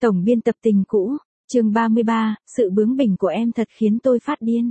Tổng biên tập Tình Cũ, chương 33, sự bướng bỉnh của em thật khiến tôi phát điên.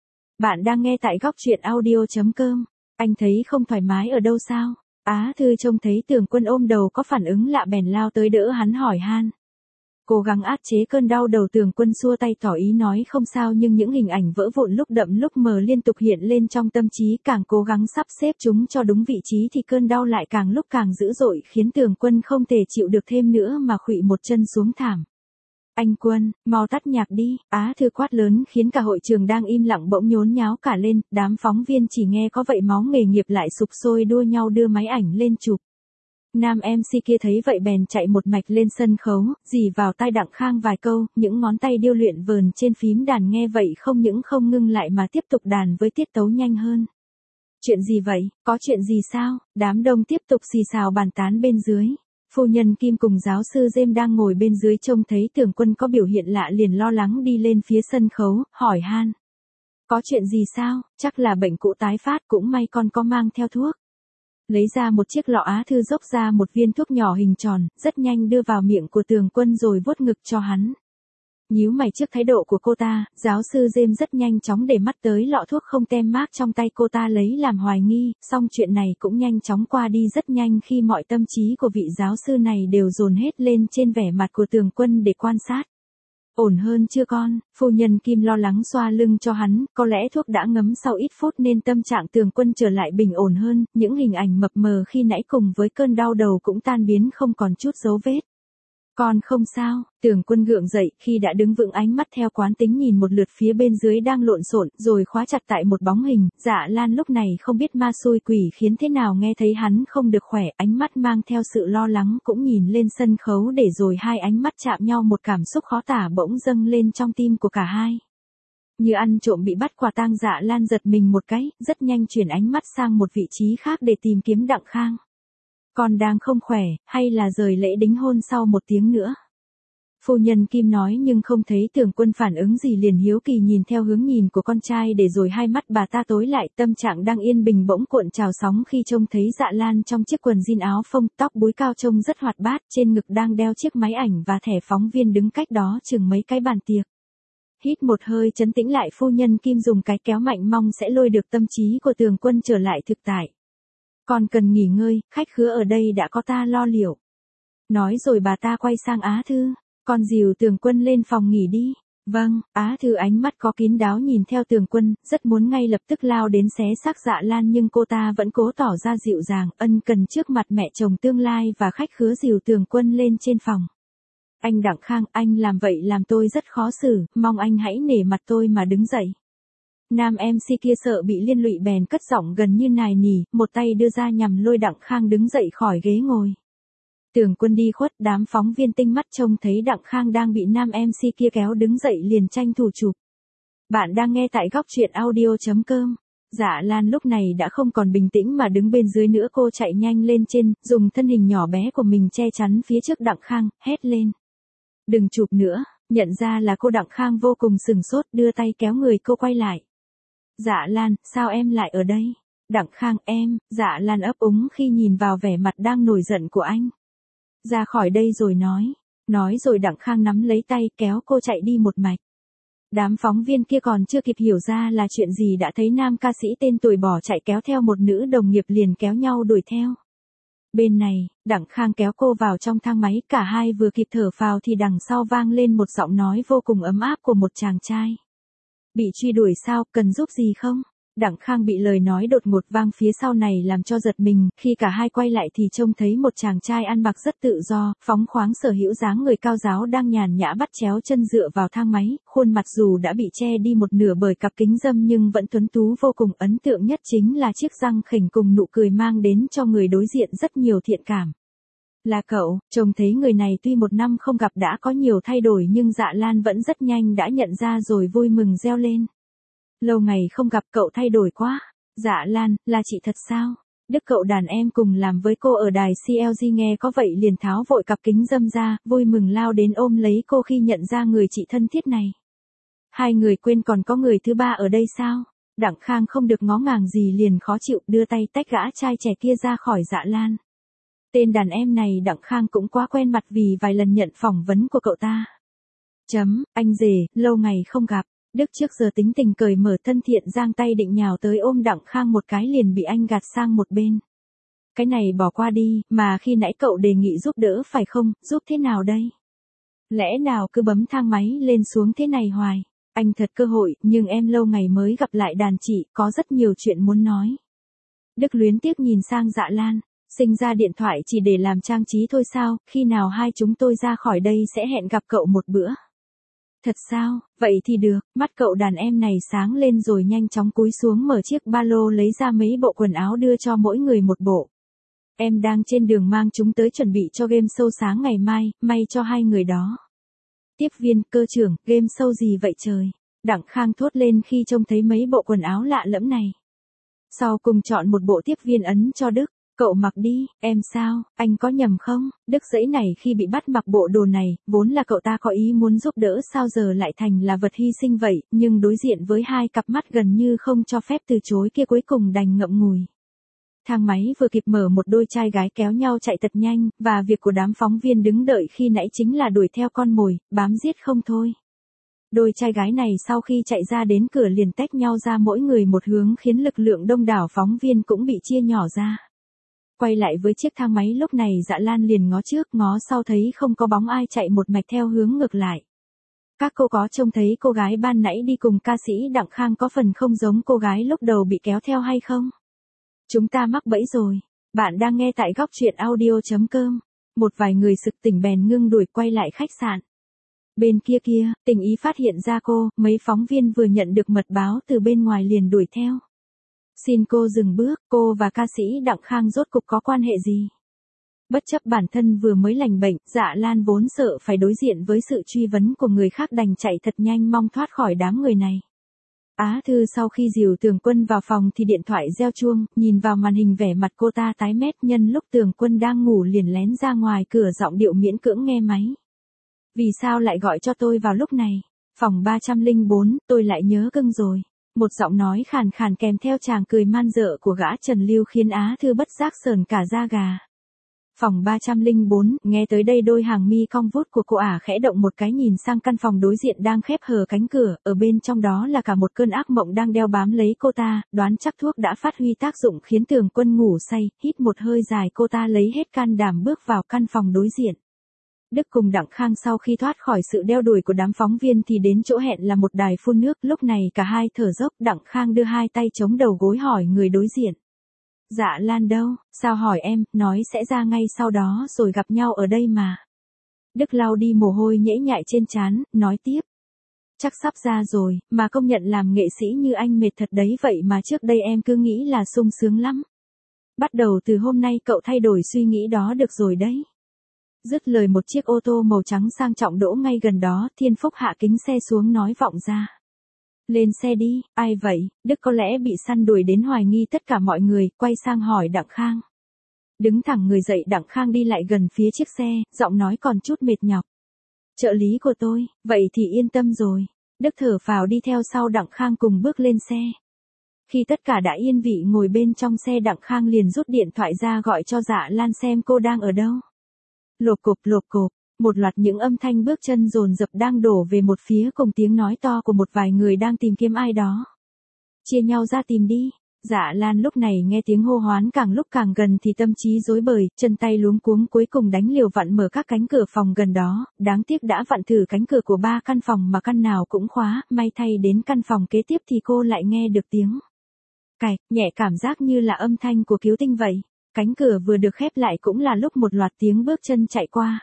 Bạn đang nghe tại góc truyện audio.com. Anh thấy không thoải mái ở đâu sao? Á Thư trông thấy Tường Quân ôm đầu có phản ứng lạ bèn lao tới đỡ hắn hỏi han. Cố gắng áp chế cơn đau đầu, Tường Quân xua tay tỏ ý nói không sao, nhưng những hình ảnh vỡ vụn lúc đậm lúc mờ liên tục hiện lên trong tâm trí, càng cố gắng sắp xếp chúng cho đúng vị trí thì cơn đau lại càng lúc càng dữ dội, khiến Tường Quân không thể chịu được thêm nữa mà khuỵu một chân xuống thảm. Anh Quân, mau tắt nhạc đi, Á Thư quát lớn khiến cả hội trường đang im lặng bỗng nhốn nháo cả lên, đám phóng viên chỉ nghe có vậy máu nghề nghiệp lại sục sôi đua nhau đưa máy ảnh lên chụp. Nam MC kia thấy vậy bèn chạy một mạch lên sân khấu, rì vào tai Đặng Khang vài câu, những ngón tay điêu luyện vờn trên phím đàn nghe vậy không những không ngưng lại mà tiếp tục đàn với tiết tấu nhanh hơn. Chuyện gì vậy, có chuyện gì sao? Đám đông tiếp tục xì xào bàn tán bên dưới. Phu nhân Kim cùng giáo sư James đang ngồi bên dưới trông thấy Tường Quân có biểu hiện lạ liền lo lắng đi lên phía sân khấu, hỏi han. Có chuyện gì sao, chắc là bệnh cũ tái phát, cũng may con có mang theo thuốc. Lấy ra một chiếc lọ, Á Thư dốc ra một viên thuốc nhỏ hình tròn, rất nhanh đưa vào miệng của Tường Quân rồi vuốt ngực cho hắn. Nhíu mày trước thái độ của cô ta, giáo sư James rất nhanh chóng để mắt tới lọ thuốc không tem mác trong tay cô ta lấy làm hoài nghi, song chuyện này cũng nhanh chóng qua đi rất nhanh khi mọi tâm trí của vị giáo sư này đều dồn hết lên trên vẻ mặt của Tường Quân để quan sát. Ổn hơn chưa con? Phu nhân Kim lo lắng xoa lưng cho hắn, có lẽ thuốc đã ngấm sau ít phút nên tâm trạng Tường Quân trở lại bình ổn hơn, những hình ảnh mập mờ khi nãy cùng với cơn đau đầu cũng tan biến không còn chút dấu vết. Con không sao, Tường Quân gượng dậy, khi đã đứng vững ánh mắt theo quán tính nhìn một lượt phía bên dưới đang lộn xộn, rồi khóa chặt tại một bóng hình. Dạ Lan lúc này không biết ma xui quỷ khiến thế nào nghe thấy hắn không được khỏe, ánh mắt mang theo sự lo lắng cũng nhìn lên sân khấu để rồi hai ánh mắt chạm nhau, một cảm xúc khó tả bỗng dâng lên trong tim của cả hai. Như ăn trộm bị bắt quả tang, Dạ Lan giật mình một cái, rất nhanh chuyển ánh mắt sang một vị trí khác để tìm kiếm Đặng Khang. Con đang không khỏe, hay là rời lễ đính hôn sau một tiếng nữa? Phu nhân Kim nói nhưng không thấy Tường Quân phản ứng gì liền hiếu kỳ nhìn theo hướng nhìn của con trai để rồi hai mắt bà ta tối lại, tâm trạng đang yên bình bỗng cuộn trào sóng khi trông thấy Dạ Lan trong chiếc quần jean áo phông, tóc búi cao trông rất hoạt bát, trên ngực đang đeo chiếc máy ảnh và thẻ phóng viên đứng cách đó chừng mấy cái bàn tiệc. Hít một hơi trấn tĩnh lại, phu nhân Kim dùng cái kéo mạnh mong sẽ lôi được tâm trí của Tường Quân trở lại thực tại. Con cần nghỉ ngơi, khách khứa ở đây đã có ta lo liệu. Nói rồi bà ta quay sang Á Thư, con dìu Tường Quân lên phòng nghỉ đi. Vâng, Á Thư ánh mắt có kín đáo nhìn theo Tường Quân, rất muốn ngay lập tức lao đến xé xác Dạ Lan nhưng cô ta vẫn cố tỏ ra dịu dàng, ân cần trước mặt mẹ chồng tương lai và khách khứa dìu Tường Quân lên trên phòng. Anh Đặng Khang, anh làm vậy làm tôi rất khó xử, mong anh hãy nể mặt tôi mà đứng dậy. Nam MC kia sợ bị liên lụy bèn cất giọng gần như nài nỉ, một tay đưa ra nhằm lôi Đặng Khang đứng dậy khỏi ghế ngồi. Tường Quân đi khuất, đám phóng viên tinh mắt trông thấy Đặng Khang đang bị nam MC kia kéo đứng dậy liền tranh thủ chụp. Bạn đang nghe tại góc truyện audio.com. Dạ Lan lúc này đã không còn bình tĩnh mà đứng bên dưới nữa, cô chạy nhanh lên trên, dùng thân hình nhỏ bé của mình che chắn phía trước Đặng Khang, hét lên. Đừng chụp nữa, nhận ra là cô. Đặng Khang vô cùng sừng sốt, đưa tay kéo người cô quay lại. Dạ Lan, sao em lại ở đây? Đặng Khang, em, Dạ Lan ấp úng khi nhìn vào vẻ mặt đang nổi giận của anh. Ra khỏi đây rồi nói. Nói rồi Đặng Khang nắm lấy tay kéo cô chạy đi một mạch. Đám phóng viên kia còn chưa kịp hiểu ra là chuyện gì đã thấy nam ca sĩ tên tuổi bỏ chạy kéo theo một nữ đồng nghiệp liền kéo nhau đuổi theo. Bên này, Đặng Khang kéo cô vào trong thang máy, cả hai vừa kịp thở phào thì đằng sau vang lên một giọng nói vô cùng ấm áp của một chàng trai. Bị truy đuổi sao, cần giúp gì không? Đặng Khang bị lời nói đột ngột vang phía sau này làm cho giật mình, khi cả hai quay lại thì trông thấy một chàng trai ăn mặc rất tự do, phóng khoáng, sở hữu dáng người cao ráo đang nhàn nhã bắt chéo chân dựa vào thang máy, khuôn mặt dù đã bị che đi một nửa bởi cặp kính râm nhưng vẫn tuấn tú vô cùng, ấn tượng nhất chính là chiếc răng khểnh cùng nụ cười mang đến cho người đối diện rất nhiều thiện cảm. Là cậu, trông thấy người này tuy một năm không gặp đã có nhiều thay đổi nhưng Dạ Lan vẫn rất nhanh đã nhận ra rồi vui mừng reo lên. Lâu ngày không gặp, cậu thay đổi quá. Dạ Lan, là chị thật sao? Đức cậu đàn em cùng làm với cô ở đài CLG nghe có vậy liền tháo vội cặp kính râm ra, vui mừng lao đến ôm lấy cô khi nhận ra người chị thân thiết này. Hai người quên còn có người thứ ba ở đây sao? Đặng Khang không được ngó ngàng gì liền khó chịu đưa tay tách gã trai trẻ kia ra khỏi Dạ Lan. Tên đàn em này Đặng Khang cũng quá quen mặt vì vài lần nhận phỏng vấn của cậu ta. Anh rể, lâu ngày không gặp. Đức trước giờ tính tình cởi mở thân thiện giang tay định nhào tới ôm Đặng Khang một cái liền bị anh gạt sang một bên. Cái này bỏ qua đi, mà khi nãy cậu đề nghị giúp đỡ phải không, giúp thế nào đây? Lẽ nào cứ bấm thang máy lên xuống thế này hoài? Anh thật cơ hội, nhưng em lâu ngày mới gặp lại đàn chị, có rất nhiều chuyện muốn nói. Đức luyến tiếc nhìn sang Dạ Lan, sinh ra điện thoại chỉ để làm trang trí thôi sao, khi nào hai chúng tôi ra khỏi đây sẽ hẹn gặp cậu một bữa. Thật sao, vậy thì được, mắt cậu đàn em này sáng lên rồi nhanh chóng cúi xuống mở chiếc ba lô lấy ra mấy bộ quần áo đưa cho mỗi người một bộ. Em đang trên đường mang chúng tới chuẩn bị cho game show sáng ngày mai, may cho hai người đó. Tiếp viên, cơ trưởng, game show gì vậy trời? Đặng Khang thốt lên khi trông thấy mấy bộ quần áo lạ lẫm này. Sau cùng chọn một bộ tiếp viên ấn cho Đức. Cậu mặc đi, em sao, anh có nhầm không? Đức dãy này khi bị bắt mặc bộ đồ này, vốn là cậu ta có ý muốn giúp đỡ sao giờ lại thành là vật hy sinh vậy, nhưng đối diện với hai cặp mắt gần như không cho phép từ chối kia cuối cùng đành ngậm ngùi. Thang máy vừa kịp mở một đôi trai gái kéo nhau chạy thật nhanh, và việc của đám phóng viên đứng đợi khi nãy chính là đuổi theo con mồi, bám giết không thôi. Đôi trai gái này sau khi chạy ra đến cửa liền tách nhau ra mỗi người một hướng khiến lực lượng đông đảo phóng viên cũng bị chia nhỏ ra. Quay lại với chiếc thang máy lúc này Dạ Lan liền ngó trước ngó sau thấy không có bóng ai chạy một mạch theo hướng ngược lại. Các cô có trông thấy cô gái ban nãy đi cùng ca sĩ Đặng Khang có phần không giống cô gái lúc đầu bị kéo theo hay không? Chúng ta mắc bẫy rồi. Bạn đang nghe tại góc truyện audio.com. Một vài người sực tỉnh bèn ngưng đuổi quay lại khách sạn. Bên kia Tình Ý phát hiện ra cô, mấy phóng viên vừa nhận được mật báo từ bên ngoài liền đuổi theo. Xin cô dừng bước, cô và ca sĩ Đặng Khang rốt cục có quan hệ gì? Bất chấp bản thân vừa mới lành bệnh, Dạ Lan vốn sợ phải đối diện với sự truy vấn của người khác đành chạy thật nhanh mong thoát khỏi đám người này. Á Thư sau khi dìu Tường Quân vào phòng thì điện thoại reo chuông, nhìn vào màn hình vẻ mặt cô ta tái mét nhân lúc Tường Quân đang ngủ liền lén ra ngoài cửa giọng điệu miễn cưỡng nghe máy. Vì sao lại gọi cho tôi vào lúc này? Phòng 304, tôi lại nhớ cưng rồi. Một giọng nói khàn khàn kèm theo chàng cười man dợ của gã Trần Lưu khiến Á Thư bất giác sờn cả da gà. Phòng 304, nghe tới đây đôi hàng mi cong vút của cô ả khẽ động một cái nhìn sang căn phòng đối diện đang khép hờ cánh cửa, ở bên trong đó là cả một cơn ác mộng đang đeo bám lấy cô ta, đoán chắc thuốc đã phát huy tác dụng khiến Tường Quân ngủ say, hít một hơi dài cô ta lấy hết can đảm bước vào căn phòng đối diện. Đức cùng Đặng Khang sau khi thoát khỏi sự đeo đuổi của đám phóng viên thì đến chỗ hẹn là một đài phun nước, lúc này cả hai thở dốc, Đặng Khang đưa hai tay chống đầu gối hỏi người đối diện. Dạ Lan đâu, sao hỏi em, nói sẽ ra ngay sau đó rồi gặp nhau ở đây mà. Đức lau đi mồ hôi nhễ nhại trên trán, nói tiếp. Chắc sắp ra rồi, mà công nhận làm nghệ sĩ như anh mệt thật đấy vậy mà trước đây em cứ nghĩ là sung sướng lắm. Bắt đầu từ hôm nay cậu thay đổi suy nghĩ đó được rồi đấy. Dứt lời một chiếc ô tô màu trắng sang trọng đỗ ngay gần đó, Thiên Phúc hạ kính xe xuống nói vọng ra. Lên xe đi, ai vậy? Đức có lẽ bị săn đuổi đến hoài nghi tất cả mọi người, quay sang hỏi Đặng Khang. Đứng thẳng người dậy Đặng Khang đi lại gần phía chiếc xe, giọng nói còn chút mệt nhọc. Trợ lý của tôi, vậy thì yên tâm rồi. Đức thở phào đi theo sau Đặng Khang cùng bước lên xe. Khi tất cả đã yên vị ngồi bên trong xe Đặng Khang liền rút điện thoại ra gọi cho Dạ Lan xem cô đang ở đâu. Lộp cộp, một loạt những âm thanh bước chân dồn dập đang đổ về một phía cùng tiếng nói to của một vài người đang tìm kiếm ai đó. Chia nhau ra tìm đi. Dạ Lan lúc này nghe tiếng hô hoán càng lúc càng gần thì tâm trí rối bời, chân tay luống cuống cuối cùng đánh liều vặn mở các cánh cửa phòng gần đó, đáng tiếc đã vặn thử cánh cửa của 3 căn phòng mà căn nào cũng khóa, may thay đến căn phòng kế tiếp thì cô lại nghe được tiếng cạch, nhẹ cảm giác như là âm thanh của cứu tinh vậy. Cánh cửa vừa được khép lại cũng là lúc một loạt tiếng bước chân chạy qua.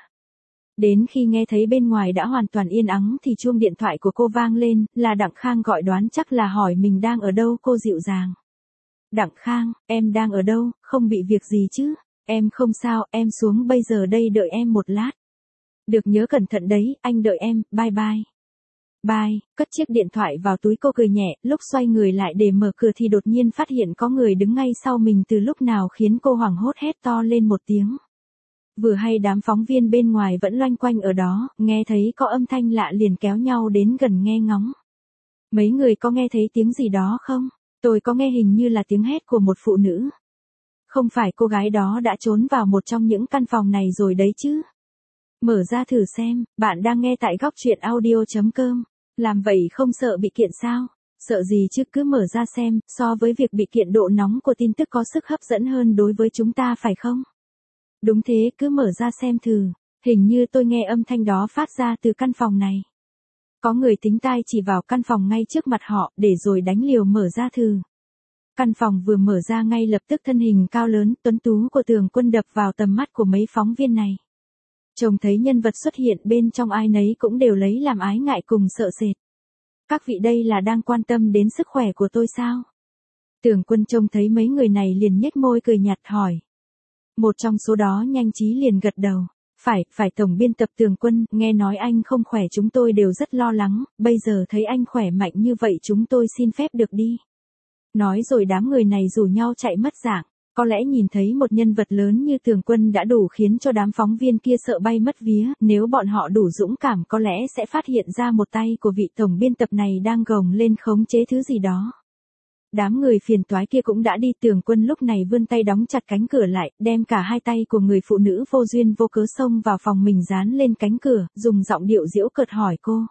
Đến khi nghe thấy bên ngoài đã hoàn toàn yên ắng thì chuông điện thoại của cô vang lên, là Đặng Khang gọi đoán chắc là hỏi mình đang ở đâu cô dịu dàng. Đặng Khang, em đang ở đâu, không bị việc gì chứ? Em không sao, em xuống bây giờ đây đợi em một lát. Được nhớ cẩn thận đấy, anh đợi em, bye bye. Bye, cất chiếc điện thoại vào túi cô cười nhẹ, lúc xoay người lại để mở cửa thì đột nhiên phát hiện có người đứng ngay sau mình từ lúc nào khiến cô hoảng hốt hét to lên một tiếng. Vừa hay đám phóng viên bên ngoài vẫn loanh quanh ở đó, nghe thấy có âm thanh lạ liền kéo nhau đến gần nghe ngóng. Mấy người có nghe thấy tiếng gì đó không? Tôi có nghe hình như là tiếng hét của một phụ nữ. Không phải cô gái đó đã trốn vào một trong những căn phòng này rồi đấy chứ? Mở ra thử xem, bạn đang nghe tại góc truyện audio.com. Làm vậy không sợ bị kiện sao? Sợ gì chứ, cứ mở ra xem, so với việc bị kiện độ nóng của tin tức có sức hấp dẫn hơn đối với chúng ta phải không? Đúng thế, cứ mở ra xem thử. Hình như tôi nghe âm thanh đó phát ra từ căn phòng này. Có người tính tai chỉ vào căn phòng ngay trước mặt họ, để rồi đánh liều mở ra thử. Căn phòng vừa mở ra ngay lập tức thân hình cao lớn, tuấn tú của Tường Quân đập vào tầm mắt của mấy phóng viên này. Trông thấy nhân vật xuất hiện bên trong ai nấy cũng đều lấy làm ái ngại cùng sợ sệt. Các vị đây là đang quan tâm đến sức khỏe của tôi sao? Tường Quân trông thấy mấy người này liền nhếch môi cười nhạt hỏi. Một trong số đó nhanh trí liền gật đầu. Phải tổng biên tập Tường Quân, nghe nói anh không khỏe chúng tôi đều rất lo lắng, bây giờ thấy anh khỏe mạnh như vậy chúng tôi xin phép được đi. Nói rồi đám người này rủ nhau chạy mất dạng, có lẽ nhìn thấy một nhân vật lớn như Tường Quân đã đủ khiến cho đám phóng viên kia sợ bay mất vía, nếu bọn họ đủ dũng cảm có lẽ sẽ phát hiện ra một tay của vị tổng biên tập này đang gồng lên khống chế thứ gì đó. Đám người phiền toái kia cũng đã đi, Tường Quân lúc này vươn tay đóng chặt cánh cửa lại, đem cả hai tay của người phụ nữ vô duyên vô cớ xông vào phòng mình dán lên cánh cửa, dùng giọng điệu giễu cợt hỏi cô.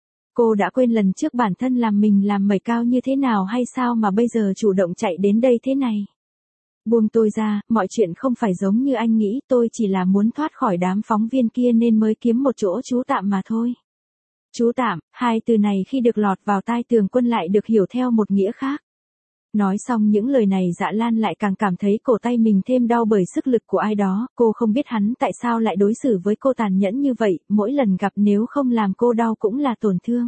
Cô đã quên lần trước bản thân làm mình làm mẩy cao như thế nào hay sao mà bây giờ chủ động chạy đến đây thế này? Buông tôi ra, mọi chuyện không phải giống như anh nghĩ, tôi chỉ là muốn thoát khỏi đám phóng viên kia nên mới kiếm một chỗ trú tạm mà thôi. Trú tạm, hai từ này khi được lọt vào tai Tường Quân lại được hiểu theo một nghĩa khác. Nói xong những lời này Dạ Lan lại càng cảm thấy cổ tay mình thêm đau bởi sức lực của ai đó, cô không biết hắn tại sao lại đối xử với cô tàn nhẫn như vậy, mỗi lần gặp nếu không làm cô đau cũng là tổn thương.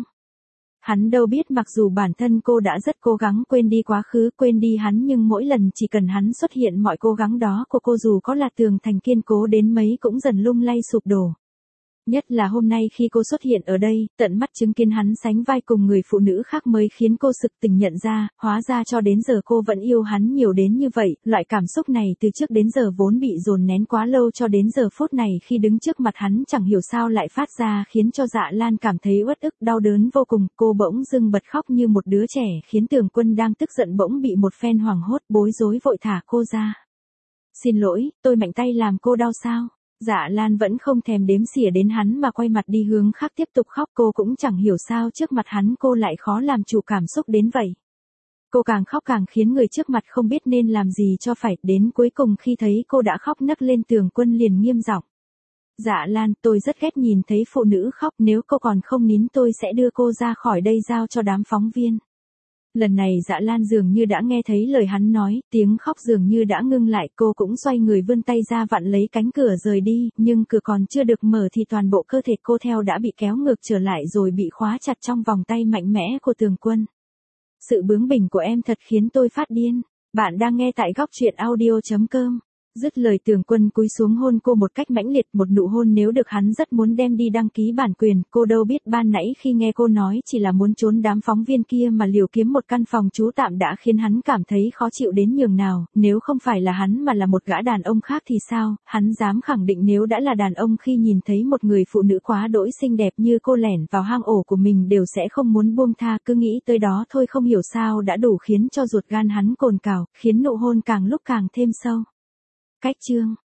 Hắn đâu biết mặc dù bản thân cô đã rất cố gắng quên đi quá khứ, quên đi hắn nhưng mỗi lần chỉ cần hắn xuất hiện mọi cố gắng đó của cô dù có là tường thành kiên cố đến mấy cũng dần lung lay sụp đổ. Nhất là hôm nay khi cô xuất hiện ở đây, tận mắt chứng kiến hắn sánh vai cùng người phụ nữ khác mới khiến cô sực tỉnh nhận ra, hóa ra cho đến giờ cô vẫn yêu hắn nhiều đến như vậy, loại cảm xúc này từ trước đến giờ vốn bị dồn nén quá lâu cho đến giờ phút này khi đứng trước mặt hắn chẳng hiểu sao lại phát ra khiến cho Dạ Lan cảm thấy uất ức đau đớn vô cùng, cô bỗng dưng bật khóc như một đứa trẻ khiến Tường Quân đang tức giận bỗng bị một phen hoảng hốt bối rối vội thả cô ra. Xin lỗi, tôi mạnh tay làm cô đau sao? Dạ Lan vẫn không thèm đếm xỉa đến hắn mà quay mặt đi hướng khác tiếp tục khóc, cô cũng chẳng hiểu sao trước mặt hắn cô lại khó làm chủ cảm xúc đến vậy. Cô càng khóc càng khiến người trước mặt không biết nên làm gì cho phải, đến cuối cùng khi thấy cô đã khóc nấc lên Tường Quân liền nghiêm giọng. Dạ Lan, tôi rất ghét nhìn thấy phụ nữ khóc, nếu cô còn không nín tôi sẽ đưa cô ra khỏi đây giao cho đám phóng viên. Lần này Dạ Lan dường như đã nghe thấy lời hắn nói, tiếng khóc dường như đã ngưng lại, cô cũng xoay người vươn tay ra vặn lấy cánh cửa rời đi, nhưng cửa còn chưa được mở thì toàn bộ cơ thể cô theo đã bị kéo ngược trở lại rồi bị khóa chặt trong vòng tay mạnh mẽ của Tường Quân. Sự bướng bỉnh của em thật khiến tôi phát điên. Bạn đang nghe tại góc truyện audio.com. Dứt lời Tường Quân cúi xuống hôn cô một cách mãnh liệt, một nụ hôn nếu được hắn rất muốn đem đi đăng ký bản quyền, cô đâu biết ban nãy khi nghe cô nói chỉ là muốn trốn đám phóng viên kia mà liều kiếm một căn phòng trú tạm đã khiến hắn cảm thấy khó chịu đến nhường nào, nếu không phải là hắn mà là một gã đàn ông khác thì sao, hắn dám khẳng định nếu đã là đàn ông khi nhìn thấy một người phụ nữ quá đỗi xinh đẹp như cô lẻn vào hang ổ của mình đều sẽ không muốn buông tha, cứ nghĩ tới đó thôi không hiểu sao đã đủ khiến cho ruột gan hắn cồn cào, khiến nụ hôn càng lúc càng thêm sâu. Cách chương